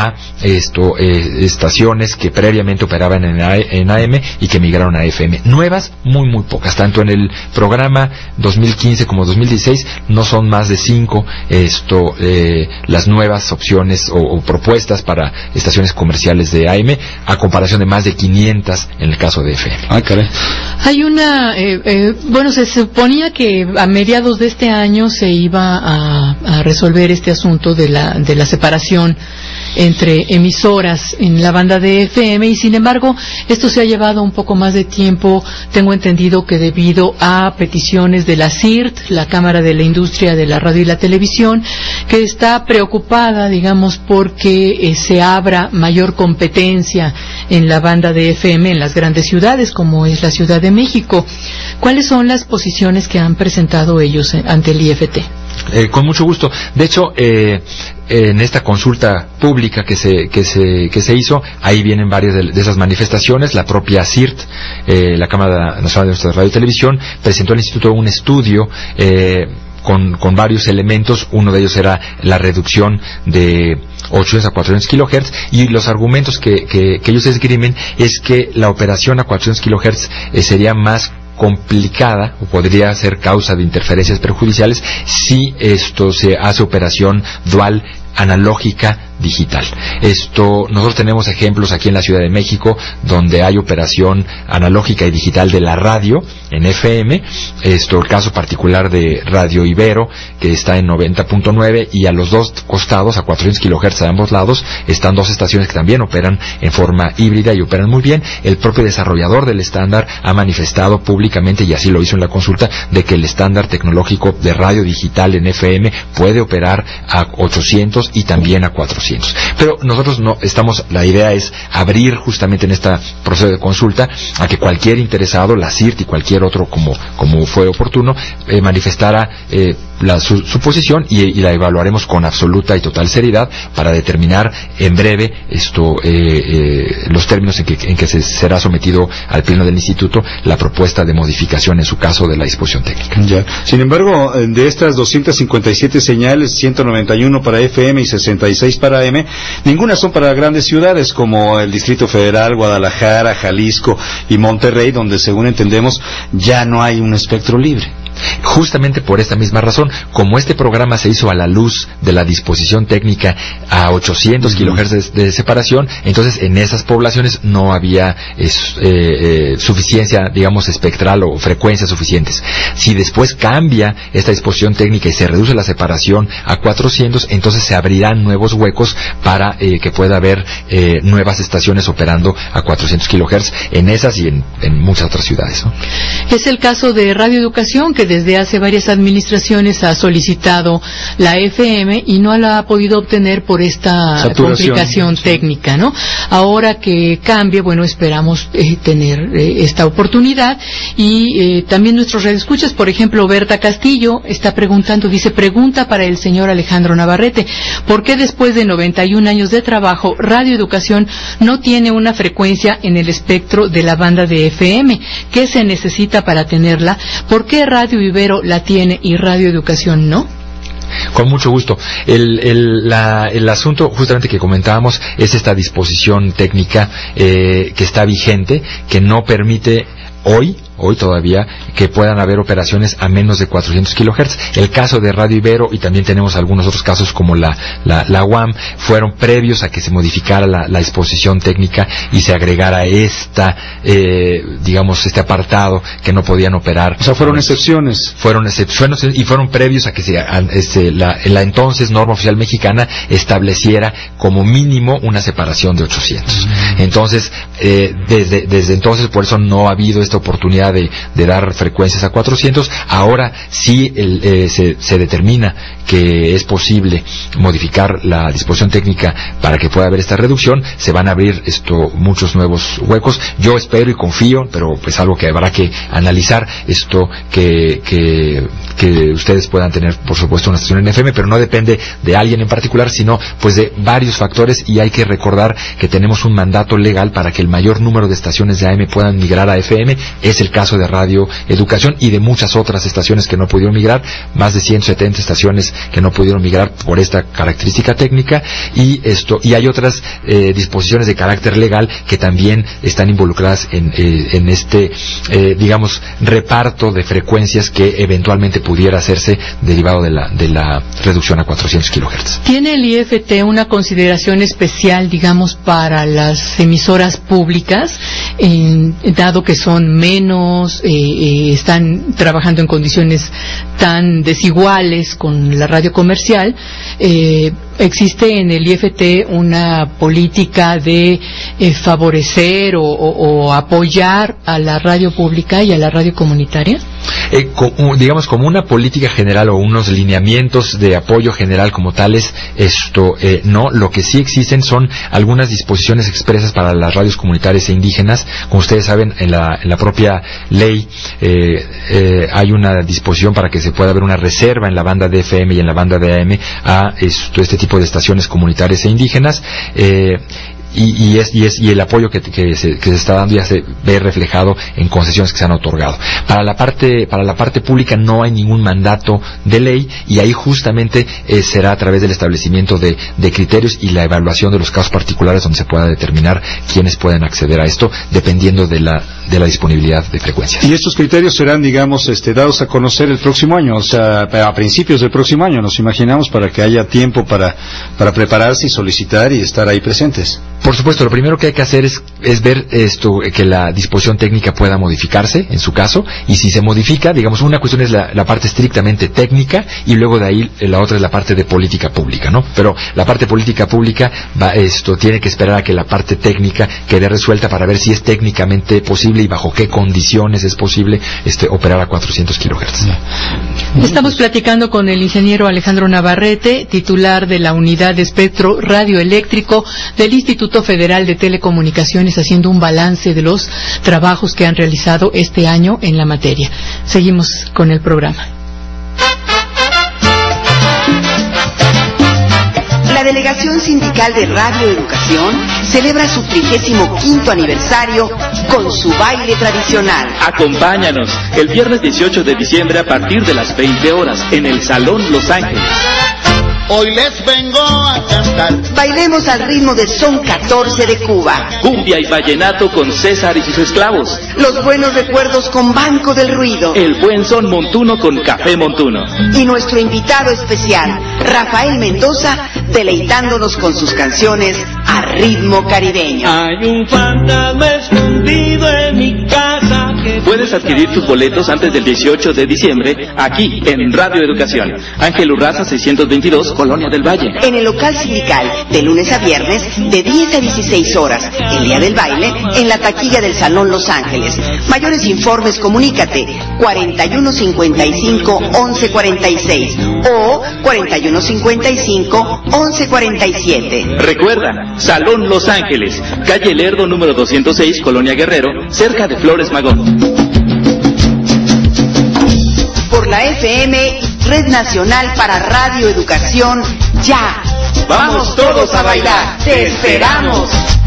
esto eh, estaciones que previamente operaban en, A, en A M y que migraron a F M. Nuevas, muy muy pocas. Tanto en el programa dos mil quince como dos mil dieciséis no son más de cinco esto eh, las nuevas opciones o, o propuestas para estaciones comerciales de A M, a comparación de más de quinientas en el caso de F M. Ah, caray. Hay una, eh, eh, bueno, se suponía que a mediados de este año se iba a, a resolver este asunto de la, de la separación entre emisoras en la banda de F M, y sin embargo esto se ha llevado un poco más de tiempo. Tengo entendido que debido a peticiones de la C I R T, la Cámara de la Industria de la Radio y la Televisión, que está preocupada, digamos, porque eh, se abra mayor competencia en la banda de F M en las grandes ciudades como es la Ciudad de México. ¿Cuáles son las posiciones que han presentado ellos ante el I F T? Eh, con mucho gusto. De hecho, eh, en esta consulta pública que se que se que se hizo, ahí vienen varias de, de esas manifestaciones. La propia C I R T, eh, la Cámara Nacional de Radio y Televisión, presentó al Instituto un estudio eh, con, con varios elementos. Uno de ellos era la reducción de ochocientos a cuatrocientos kilohertz, y los argumentos que, que, que ellos esgrimen es que la operación a cuatrocientos kilohertz eh, sería más complicada o podría ser causa de interferencias perjudiciales si esto se hace operación dual analógica digital. Esto, nosotros tenemos ejemplos aquí en la Ciudad de México donde hay operación analógica y digital de la radio en F M. Esto, el caso particular de Radio Ibero, que está en noventa punto nueve, y a los dos costados, a cuatrocientos kilohertz a ambos lados, están dos estaciones que también operan en forma híbrida y operan muy bien. El propio desarrollador del estándar ha manifestado públicamente, y así lo hizo en la consulta, de que el estándar tecnológico de radio digital en F M puede operar a ochocientos y también a cuatrocientos. Pero nosotros no estamos, la idea es abrir justamente en este proceso de consulta a que cualquier interesado, la C I R T y cualquier otro, como, como fue oportuno, eh, manifestara eh, la, su, su posición, y, y la evaluaremos con absoluta y total seriedad para determinar en breve esto eh, eh, los términos en que, en que se será sometido al pleno del instituto la propuesta de modificación, en su caso, de la disposición técnica. Ya. Sin embargo, de estas doscientas cincuenta y siete señales, ciento noventa y uno para F M y sesenta y seis para A M, ninguna son para grandes ciudades como el Distrito Federal, Guadalajara, Jalisco y Monterrey, donde, según entendemos, ya no hay un espectro libre. Justamente por esta misma razón, como este programa se hizo a la luz de la disposición técnica a ochocientos uh-huh. kilohertz de, de separación, entonces en esas poblaciones no había es, eh, eh, suficiencia, digamos, espectral o frecuencias suficientes. Si después cambia esta disposición técnica y se reduce la separación a cuatrocientos, entonces se abrirán nuevos huecos para eh, que pueda haber eh, nuevas estaciones operando a cuatrocientos kilohertz en esas y en, en muchas otras ciudades, ¿no? Es el caso de Radio Educación, que desde hace varias administraciones ha solicitado la F M y no la ha podido obtener por esta Saturación. complicación sí. técnica, ¿no? Ahora que cambie, bueno, esperamos eh, tener eh, esta oportunidad. Y eh, también nuestros radioescuchas, por ejemplo, Berta Castillo está preguntando, dice, pregunta para el señor Alejandro Navarrete, ¿por qué después de noventa y un años de trabajo, Radio Educación no tiene una frecuencia en el espectro de la banda de F M? ¿Qué se necesita para tenerla? ¿Por qué Radio Ibero la tiene y Radio Educación no? Con mucho gusto. El, el, la, el asunto justamente que comentábamos es esta disposición técnica eh, que está vigente, que no permite hoy hoy todavía que puedan haber operaciones a menos de cuatrocientos kilohertz. El caso de Radio Ibero, y también tenemos algunos otros casos como la, la, la U A M, fueron previos a que se modificara la, la disposición técnica y se agregara esta, eh, digamos, este apartado que no podían operar. O sea, fueron excepciones. Fueron excepciones y fueron previos a que se, a, este, la, la entonces norma oficial mexicana estableciera como mínimo una separación de ochocientos. Mm. Entonces, eh, desde, desde entonces, por eso no ha habido esta oportunidad De, de dar frecuencias a cuatrocientos. Ahora sí el, eh, se, se determina que es posible modificar la disposición técnica para que pueda haber esta reducción. Se van a abrir esto muchos nuevos huecos. Yo espero y confío, pero pues algo que habrá que analizar, esto que, que, que ustedes puedan tener, por supuesto, una estación en F M, pero no depende de alguien en particular, sino pues de varios factores, y hay que recordar que tenemos un mandato legal para que el mayor número de estaciones de A M puedan migrar a F M. Es el caso de Radio Educación y de muchas otras estaciones que no pudieron migrar, más de ciento setenta estaciones que no pudieron migrar por esta característica técnica, y esto y hay otras eh, disposiciones de carácter legal que también están involucradas en, eh, en este, eh, digamos, reparto de frecuencias que eventualmente pudiera hacerse derivado de la, de la reducción a cuatrocientos kilohertz. ¿Tiene el I F T una consideración especial, digamos, para las emisoras públicas, en, dado que son menos, eh, eh, están trabajando en condiciones tan desiguales con la radio comercial? Eh, ¿Existe en el I F T una política de eh, favorecer o, o, o apoyar a la radio pública y a la radio comunitaria? Eh, como, digamos, como una política general o unos lineamientos de apoyo general como tales, esto eh, no. Lo que sí existen son algunas disposiciones expresas para las radios comunitarias e indígenas. Como ustedes saben, en la, en la propia ley eh, eh, hay una disposición para que se pueda haber una reserva en la banda de F M y en la banda de A M a esto, este tipo de estaciones comunitarias e indígenas. Eh, Y, y, es, y, es, y el apoyo que, que, se, que se está dando ya se ve reflejado en concesiones que se han otorgado. Para la parte, para la parte pública no hay ningún mandato de ley, y ahí justamente eh, será a través del establecimiento de, de criterios y la evaluación de los casos particulares donde se pueda determinar quiénes pueden acceder a esto, dependiendo de la, de la disponibilidad de frecuencias. Y estos criterios serán, digamos, este, dados a conocer el próximo año, o sea, a principios del próximo año, nos imaginamos, para que haya tiempo para, para prepararse y solicitar y estar ahí presentes. Por supuesto, lo primero que hay que hacer es, es ver esto, que la disposición técnica pueda modificarse, en su caso, y si se modifica, digamos, una cuestión es la, la parte estrictamente técnica, y luego de ahí la otra es la parte de política pública, ¿no? Pero la parte política pública va, esto tiene que esperar a que la parte técnica quede resuelta para ver si es técnicamente posible y bajo qué condiciones es posible este operar a cuatrocientos kilohertz. Estamos platicando con el ingeniero Alejandro Navarrete, titular de la Unidad de Espectro Radioeléctrico del Instituto Federal de Telecomunicaciones, haciendo un balance de los trabajos que han realizado este año en la materia. Seguimos con el programa. La Delegación Sindical de Radio Educación celebra su trigésimo quinto aniversario con su baile tradicional. Acompáñanos el viernes dieciocho de diciembre a partir de las veinte horas en el Salón Los Ángeles. Hoy les vengo a cantar. Bailemos al ritmo del son catorce de Cuba. Cumbia y vallenato con César y sus esclavos. Los buenos recuerdos con Banco del Ruido. El buen son montuno con Café Montuno. Y nuestro invitado especial, Rafael Mendoza, deleitándonos con sus canciones a ritmo caribeño. Hay un fantasma escondido en mi casa. Puedes adquirir tus boletos antes del dieciocho de diciembre aquí en Radio Educación. Ángel Urraza seiscientos veintidós, Colonia del Valle. En el local sindical, de lunes a viernes, de diez a dieciséis horas. El día del baile, en la taquilla del Salón Los Ángeles. Mayores informes, comunícate cuarenta y uno cincuenta y cinco, once cuarenta y seis o cuarenta y uno cincuenta y cinco, once cuarenta y siete. Recuerda, Salón Los Ángeles, calle Lerdo número doscientos seis, Colonia Guerrero, cerca de Flores Magón. Por la F M, Red Nacional para Radio Educación, ya. ¡Vamos todos a bailar! ¡Te esperamos!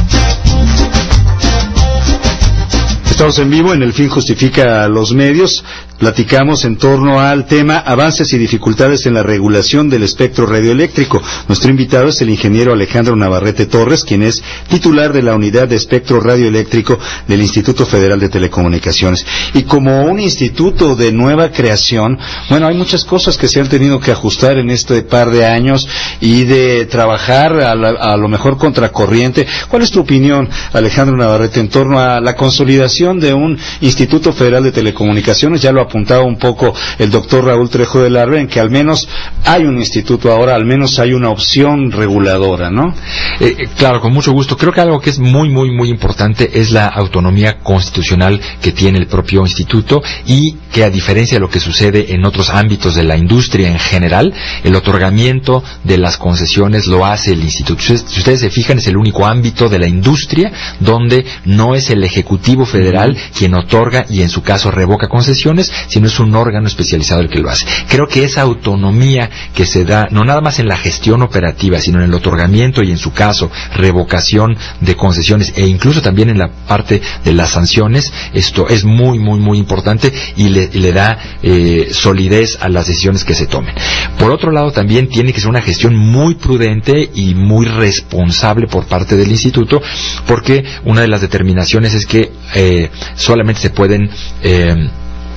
Estamos en vivo en El Fin Justifica los Medios. Platicamos en torno al tema avances y dificultades en la regulación del espectro radioeléctrico. Nuestro invitado es el ingeniero Alejandro Navarrete Torres, quien es titular de la Unidad de Espectro Radioeléctrico del Instituto Federal de Telecomunicaciones. Y como un instituto de nueva creación, bueno, hay muchas cosas que se han tenido que ajustar en este par de años y de trabajar a, la, a lo mejor contracorriente. ¿Cuál es tu opinión, Alejandro Navarrete, en torno a la consolidación de un Instituto Federal de Telecomunicaciones? Ya lo apuntaba un poco el doctor Raúl Trejo de Larra, en que al menos hay un instituto ahora, al menos hay una opción reguladora, ¿no? Eh, claro, con mucho gusto. Creo que algo que es muy, muy, muy importante es la autonomía constitucional que tiene el propio instituto, y que, a diferencia de lo que sucede en otros ámbitos de la industria en general, el otorgamiento de las concesiones lo hace el instituto. Si ustedes se fijan, es el único ámbito de la industria donde no es el Ejecutivo Federal quien otorga y en su caso revoca concesiones, sino es un órgano especializado el que lo hace. Creo que esa autonomía que se da, no nada más en la gestión operativa, sino en el otorgamiento y en su caso, revocación de concesiones e incluso también en la parte de las sanciones, esto es muy, muy, muy importante y le, y le da eh, solidez a las decisiones que se tomen. Por otro lado, también tiene que ser una gestión muy prudente y muy responsable por parte del instituto, porque una de las determinaciones es que eh, solamente se pueden eh,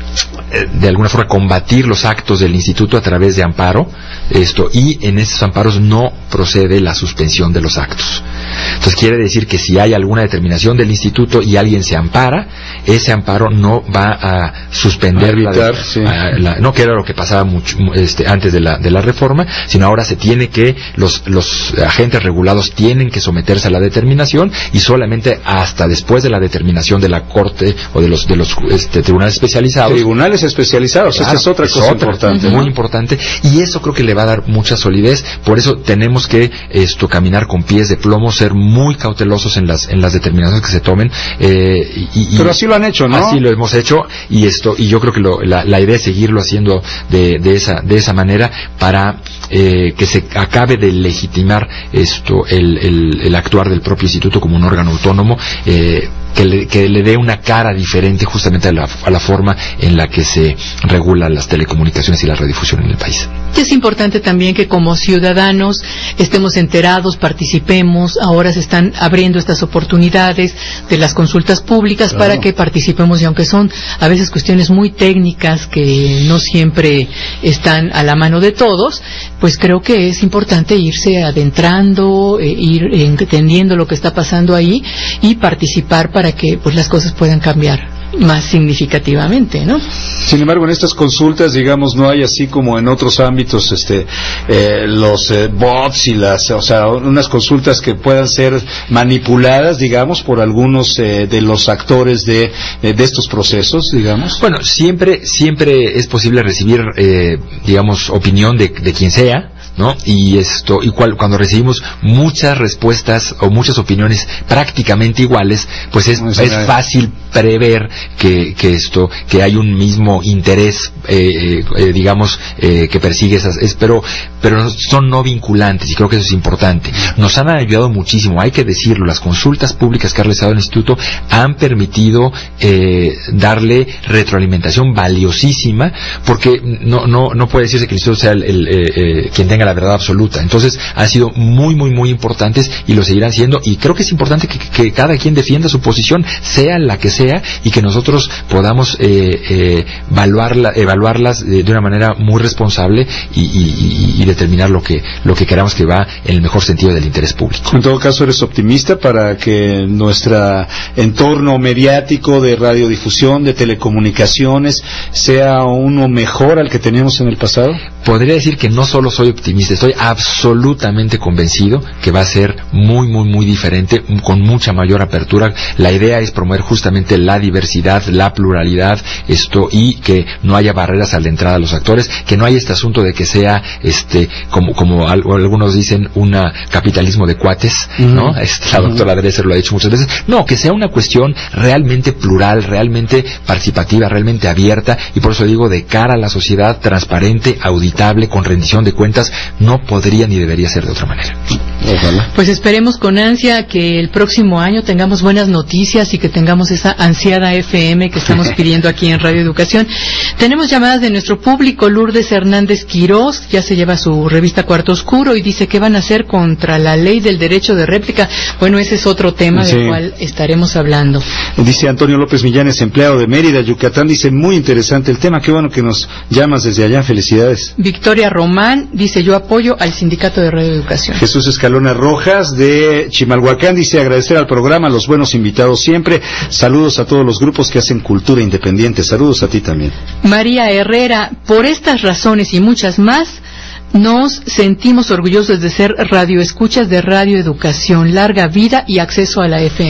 de alguna forma combatir los actos del instituto a través de amparo, esto, y en esos amparos no procede la suspensión de los actos. Entonces quiere decir que si hay alguna determinación del instituto y alguien se ampara, ese amparo no va a suspender a evitar, la, sí. a, la, no que era lo que pasaba mucho, este, antes de la, de la reforma, sino ahora se tiene que, los, los agentes regulados tienen que someterse a la determinación y solamente hasta después de la determinación de la Corte o de los, de los este, tribunales especializados. Tribunales especializados, claro, esta es otra es cosa otra, importante. Muy ¿no? importante, y eso creo que le va a dar mucha solidez, por eso tenemos que esto caminar con pies de plomo, ser muy cautelosos en las en las determinaciones que se tomen. Eh, y, Pero así lo han hecho, ¿no? Así lo hemos hecho, y esto y yo creo que lo, la, la idea es seguirlo haciendo de, de esa de esa manera para eh, que se acabe de legitimar esto el, el, el actuar del propio instituto como un órgano autónomo. Eh, Que le, que le dé una cara diferente justamente a la, a la forma en la que se regulan las telecomunicaciones y la radiodifusión en el país. Es importante también que como ciudadanos estemos enterados, participemos. Ahora se están abriendo estas oportunidades de las consultas públicas claro. para que participemos, y aunque son a veces cuestiones muy técnicas que no siempre están a la mano de todos, pues creo que es importante irse adentrando, eh, ir entendiendo lo que está pasando ahí y participar para que pues las cosas puedan cambiar más significativamente, ¿no? Sin embargo, en estas consultas, digamos, no hay así como en otros ámbitos, este, eh, los eh, bots y las, o sea, unas consultas que puedan ser manipuladas, digamos, por algunos eh, de los actores de, eh, de estos procesos, digamos. Bueno, siempre, siempre es posible recibir, eh, digamos, opinión de, de quien sea, ¿no? Y esto, y cual, cuando recibimos muchas respuestas o muchas opiniones prácticamente iguales, pues es, es fácil prever que, que esto, que hay un mismo interés, eh, eh, digamos, eh, que persigue esas, es, pero, pero son no vinculantes, y creo que eso es importante. Nos han ayudado muchísimo, hay que decirlo, las consultas públicas que ha realizado el instituto han permitido eh, darle retroalimentación valiosísima, porque no, no, no puede decirse que el instituto sea el, el, eh, eh, quien tenga la verdad absoluta. Entonces han sido muy muy muy importantes y lo seguirán siendo, y creo que es importante que, que cada quien defienda su posición, sea la que sea, y que nosotros podamos eh, eh, evaluarla, evaluarlas de, de una manera muy responsable y, y, y determinar lo que lo que queramos que va en el mejor sentido del interés público. En todo caso, ¿eres optimista para que nuestro entorno mediático de radiodifusión, de telecomunicaciones, sea uno mejor al que teníamos en el pasado? Podría decir que no solo soy optimista, estoy absolutamente convencido que va a ser muy, muy, muy diferente, con mucha mayor apertura. La idea es promover justamente la diversidad, la pluralidad, esto, y que no haya barreras a la entrada de los actores, que no haya este asunto de que sea, este, como, como algunos dicen, un capitalismo de cuates, uh-huh. ¿no? Este, la doctora uh-huh. Dresser lo ha dicho muchas veces. No, que sea una cuestión realmente plural, realmente participativa, realmente abierta, y por eso digo, de cara a la sociedad, transparente, auditable, con rendición de cuentas. No podría ni debería ser de otra manera. Ojalá. Pues esperemos con ansia que el próximo año tengamos buenas noticias y que tengamos esa ansiada F M que estamos pidiendo aquí en Radio Educación. Tenemos llamadas de nuestro público. Lourdes Hernández Quirós ya se lleva su revista Cuarto Oscuro y dice qué van a hacer contra la ley del derecho de réplica. Bueno, ese es otro tema sí. del cual estaremos hablando. Dice Antonio López Millanes, empleado de Mérida, Yucatán, dice muy interesante el tema, qué bueno que nos llamas desde allá, felicidades. Victoria Román dice yo apoyo al Sindicato de Radio Educación. Jesús Escalona Rojas de Chimalhuacán dice agradecer al programa, a los buenos invitados siempre, saludos a todos los grupos que hacen cultura independiente, saludos a ti también. María Herrera, por estas razones y muchas más, nos sentimos orgullosos de ser radioescuchas de Radio Educación, larga vida y acceso a la F M.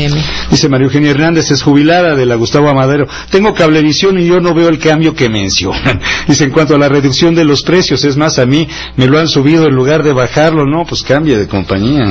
Dice María Eugenia Hernández, es jubilada de la Gustavo Amadero. Tengo cablevisión y yo no veo el cambio que mencionan. Dice, en cuanto a la reducción de los precios, es más, a mí me lo han subido en lugar de bajarlo. No, pues cambie de compañía.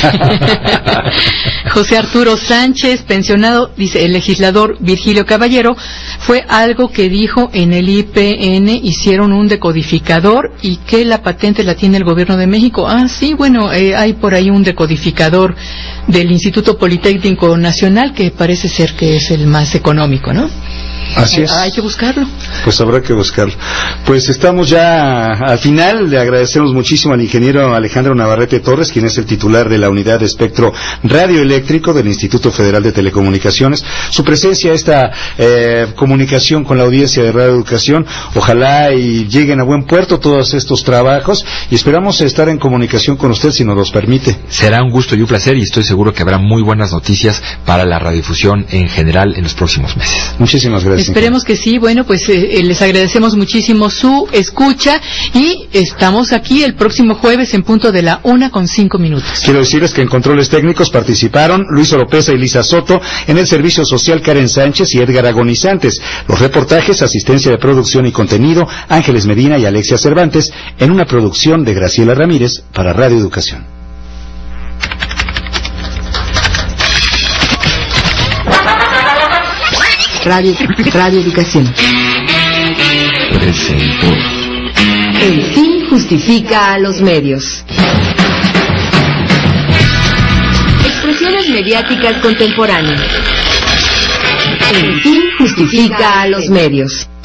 José Arturo Sánchez, pensionado, dice, el legislador Virgilio Caballero, fue algo que dijo en el I P N, hicieron un decodificador y que la patente la tiene el gobierno de México. Ah, sí, bueno, eh, hay por ahí un decodificador del Instituto Politécnico Nacional que parece ser que es el más económico, ¿no? Así es. Hay que buscarlo. Pues habrá que buscarlo. Pues estamos ya al final. Le agradecemos muchísimo al ingeniero Alejandro Navarrete Torres, quien es el titular de la unidad de espectro radioeléctrico del Instituto Federal de Telecomunicaciones. Su presencia, esta eh, comunicación con la audiencia de Radio Educación. Ojalá y lleguen a buen puerto todos estos trabajos y esperamos estar en comunicación con usted si nos los permite. Será un gusto y un placer y estoy seguro que habrá muy buenas noticias para la radiodifusión en general en los próximos meses. Muchísimas gracias. Esperemos que sí. Bueno, pues eh, les agradecemos muchísimo su escucha y estamos aquí el próximo jueves en punto de la una con cinco minutos. Quiero decirles que en controles técnicos participaron Luis Oropesa y Lisa Soto, en el servicio social Karen Sánchez y Edgar Agonizantes. Los reportajes, asistencia de producción y contenido, Ángeles Medina y Alexia Cervantes, en una producción de Graciela Ramírez para Radio Educación. Radio, Radio Educación. Presentó. El fin justifica a los medios. Expresiones mediáticas contemporáneas. El fin justifica a los medios.